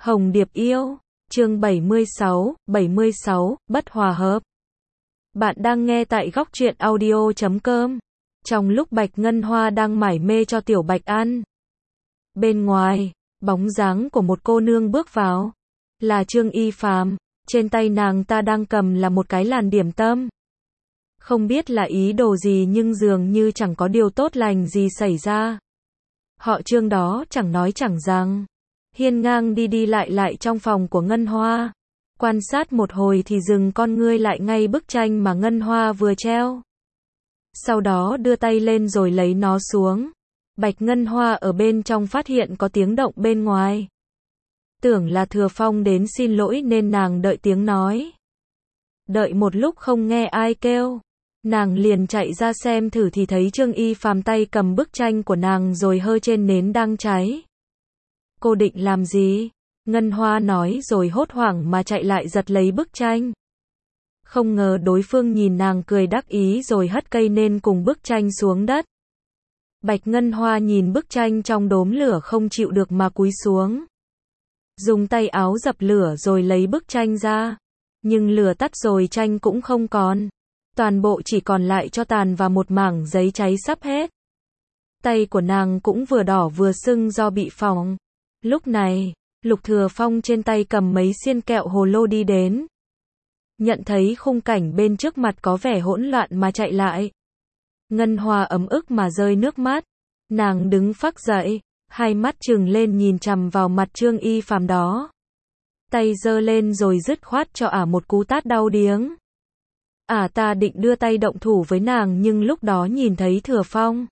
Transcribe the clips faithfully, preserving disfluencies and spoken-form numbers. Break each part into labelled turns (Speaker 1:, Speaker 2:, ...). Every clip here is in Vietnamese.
Speaker 1: Hồng Điệp yêu, chương bảy mươi sáu, bảy mươi sáu, bất hòa hợp. Bạn đang nghe tại góc truyện audio chấm com. Trong lúc Bạch Ngân Hoa đang mải mê cho Tiểu Bạch ăn, bên ngoài, bóng dáng của một cô nương bước vào. Là Trương Y Phàm, trên tay nàng ta đang cầm là một cái làn điểm tâm. Không biết là ý đồ gì nhưng dường như chẳng có điều tốt lành gì xảy ra. Họ Trương đó chẳng nói chẳng rằng, hiên ngang đi đi lại lại trong phòng của Ngân Hoa. Quan sát một hồi thì dừng con ngươi lại ngay bức tranh mà Ngân Hoa vừa treo. Sau đó đưa tay lên rồi lấy nó xuống. Bạch Ngân Hoa ở bên trong phát hiện có tiếng động bên ngoài. Tưởng là Thừa Phong đến xin lỗi nên nàng đợi tiếng nói. Đợi một lúc không nghe ai kêu, nàng liền chạy ra xem thử thì thấy Trương Y Phàm tay cầm bức tranh của nàng rồi hơ trên nến đang cháy. Cô định làm gì? Ngân Hoa nói rồi hốt hoảng mà chạy lại giật lấy bức tranh. Không ngờ đối phương nhìn nàng cười đắc ý rồi hất cây nên cùng bức tranh xuống đất. Bạch Ngân Hoa nhìn bức tranh trong đốm lửa không chịu được mà cúi xuống. Dùng tay áo dập lửa rồi lấy bức tranh ra. Nhưng lửa tắt rồi tranh cũng không còn. Toàn bộ chỉ còn lại tro tàn và một mảng giấy cháy sắp hết. Tay của nàng cũng vừa đỏ vừa sưng do bị phỏng. Lúc này, Lục Thừa Phong trên tay cầm mấy xiên kẹo hồ lô đi đến. Nhận thấy khung cảnh bên trước mặt có vẻ hỗn loạn mà chạy lại. Ngân Hoa ấm ức mà rơi nước mắt. Nàng đứng phắc dậy, hai mắt trừng lên nhìn chằm vào mặt Trương Y Phàm đó. Tay giơ lên rồi dứt khoát cho ả một cú tát đau điếng. Ả ta định đưa tay động thủ với nàng nhưng lúc đó nhìn thấy Thừa Phong,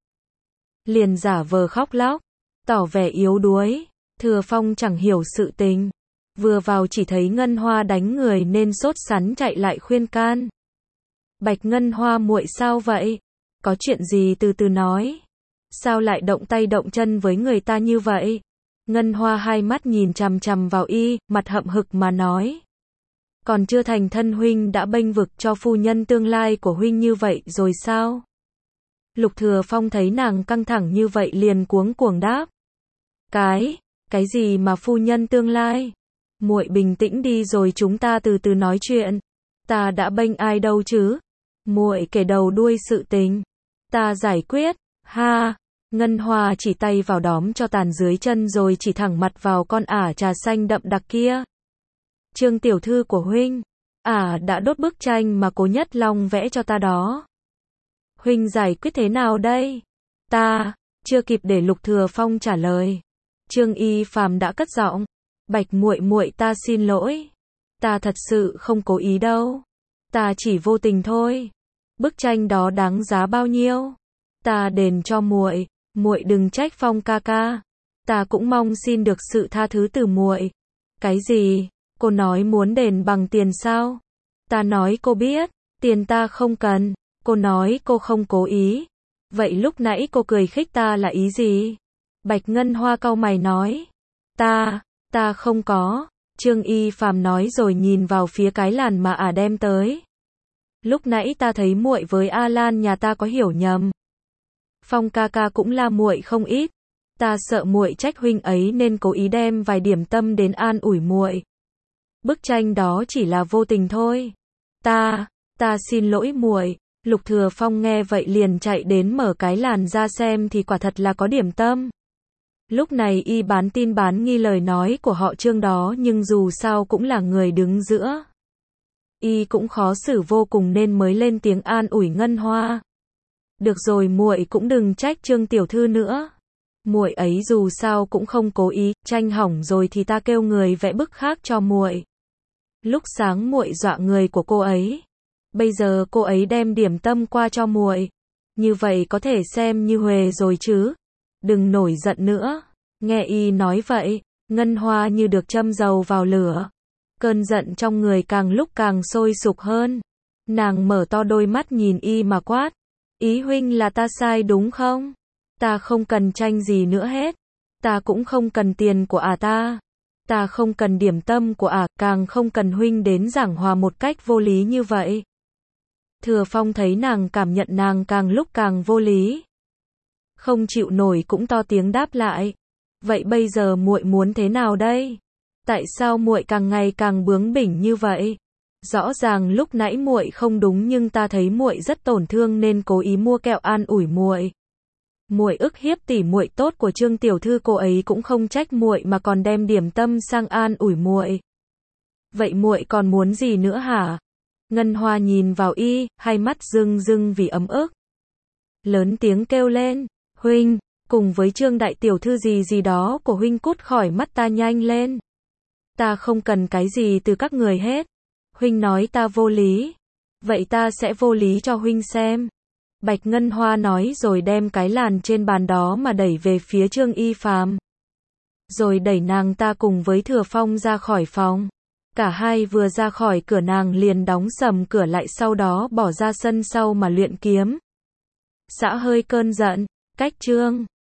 Speaker 1: liền giả vờ khóc lóc, tỏ vẻ yếu đuối. Thừa Phong chẳng hiểu sự tình, vừa vào chỉ thấy Ngân Hoa đánh người nên sốt sắng chạy lại khuyên can. Bạch Ngân Hoa muội sao vậy? Có chuyện gì từ từ nói. Sao lại động tay động chân với người ta như vậy? Ngân Hoa hai mắt nhìn chằm chằm vào y, mặt hậm hực mà nói. Còn chưa thành thân huynh đã bênh vực cho phu nhân tương lai của huynh như vậy rồi sao? Lục Thừa Phong thấy nàng căng thẳng như vậy liền cuống cuồng đáp. Cái, cái gì mà phu nhân tương lai? Muội bình tĩnh đi rồi chúng ta từ từ nói chuyện. Ta đã bênh ai đâu chứ? Muội kể đầu đuôi sự tình, ta giải quyết. Ha! Ngân Hoa chỉ tay vào đóm cho tàn dưới chân rồi chỉ thẳng mặt vào con ả trà xanh đậm đặc kia. Trương tiểu thư của huynh, ả đã đốt bức tranh mà Cố Nhất Long vẽ cho ta đó. Huynh giải quyết thế nào đây? Ta, chưa kịp để Lục Thừa Phong trả lời, Trương Y Phàm đã cất giọng. Bạch muội muội ta xin lỗi. Ta thật sự không cố ý đâu. Ta chỉ vô tình thôi. Bức tranh đó đáng giá bao nhiêu? Ta đền cho muội, muội đừng trách Phong ca ca. Ta cũng mong xin được sự tha thứ từ muội. Cái gì? Cô nói muốn đền bằng tiền sao? Ta nói cô biết, tiền ta không cần. Cô nói cô không cố ý. Vậy lúc nãy cô cười khích ta là ý gì? Bạch Ngân Hoa cau mày nói. Ta, ta không có. Trương Y Phàm nói rồi nhìn vào phía cái làn mà ả đem tới. Lúc nãy ta thấy muội với A Lan nhà ta có hiểu nhầm. Phong ca ca cũng la muội không ít. Ta sợ muội trách huynh ấy nên cố ý đem vài điểm tâm đến an ủi muội. Bức tranh đó chỉ là vô tình thôi. Ta, ta xin lỗi muội. Lục Thừa Phong nghe vậy liền chạy đến mở cái làn ra xem thì quả thật là có điểm tâm. Lúc này y bán tin bán nghi lời nói của họ Trương đó nhưng dù sao cũng là người đứng giữa. Y cũng khó xử vô cùng nên mới lên tiếng an ủi Ngân Hoa. Được rồi muội cũng đừng trách Trương tiểu thư nữa. Muội ấy dù sao cũng không cố ý, tranh hỏng rồi thì ta kêu người vẽ bức khác cho muội. Lúc sáng muội dọa người của cô ấy. Bây giờ cô ấy đem điểm tâm qua cho muội. Như vậy có thể xem như huề rồi chứ. Đừng nổi giận nữa. Nghe y nói vậy, Ngân Hoa như được châm dầu vào lửa. Cơn giận trong người càng lúc càng sôi sục hơn. Nàng mở to đôi mắt nhìn y mà quát. Ý huynh là ta sai đúng không? Ta không cần tranh gì nữa hết. Ta cũng không cần tiền của ả ta. Ta không cần điểm tâm của ả, càng không cần huynh đến giảng hòa một cách vô lý như vậy. Thừa Phong thấy nàng cảm nhận nàng càng lúc càng vô lý. Không chịu nổi cũng to tiếng đáp lại. Vậy bây giờ muội muốn thế nào đây? Tại sao muội càng ngày càng bướng bỉnh như vậy? Rõ ràng lúc nãy muội không đúng nhưng ta thấy muội rất tổn thương nên cố ý mua kẹo an ủi muội. Muội ức hiếp tỉ muội tốt của Trương tiểu thư, cô ấy cũng không trách muội mà còn đem điểm tâm sang an ủi muội. Vậy muội còn muốn gì nữa hả? Ngân Hoa nhìn vào y, hai mắt rưng rưng vì ấm ức. Lớn tiếng kêu lên, huynh, cùng với Trương đại tiểu thư gì gì đó của huynh cút khỏi mắt ta nhanh lên. Ta không cần cái gì từ các người hết. Huynh nói ta vô lý. Vậy ta sẽ vô lý cho huynh xem. Bạch Ngân Hoa nói rồi đem cái làn trên bàn đó mà đẩy về phía Trương Y Phàm. Rồi đẩy nàng ta cùng với Thừa Phong ra khỏi phòng. Cả hai vừa ra khỏi cửa nàng liền đóng sầm cửa lại, sau đó bỏ ra sân sau mà luyện kiếm. Xã hơi cơn giận, cách Trương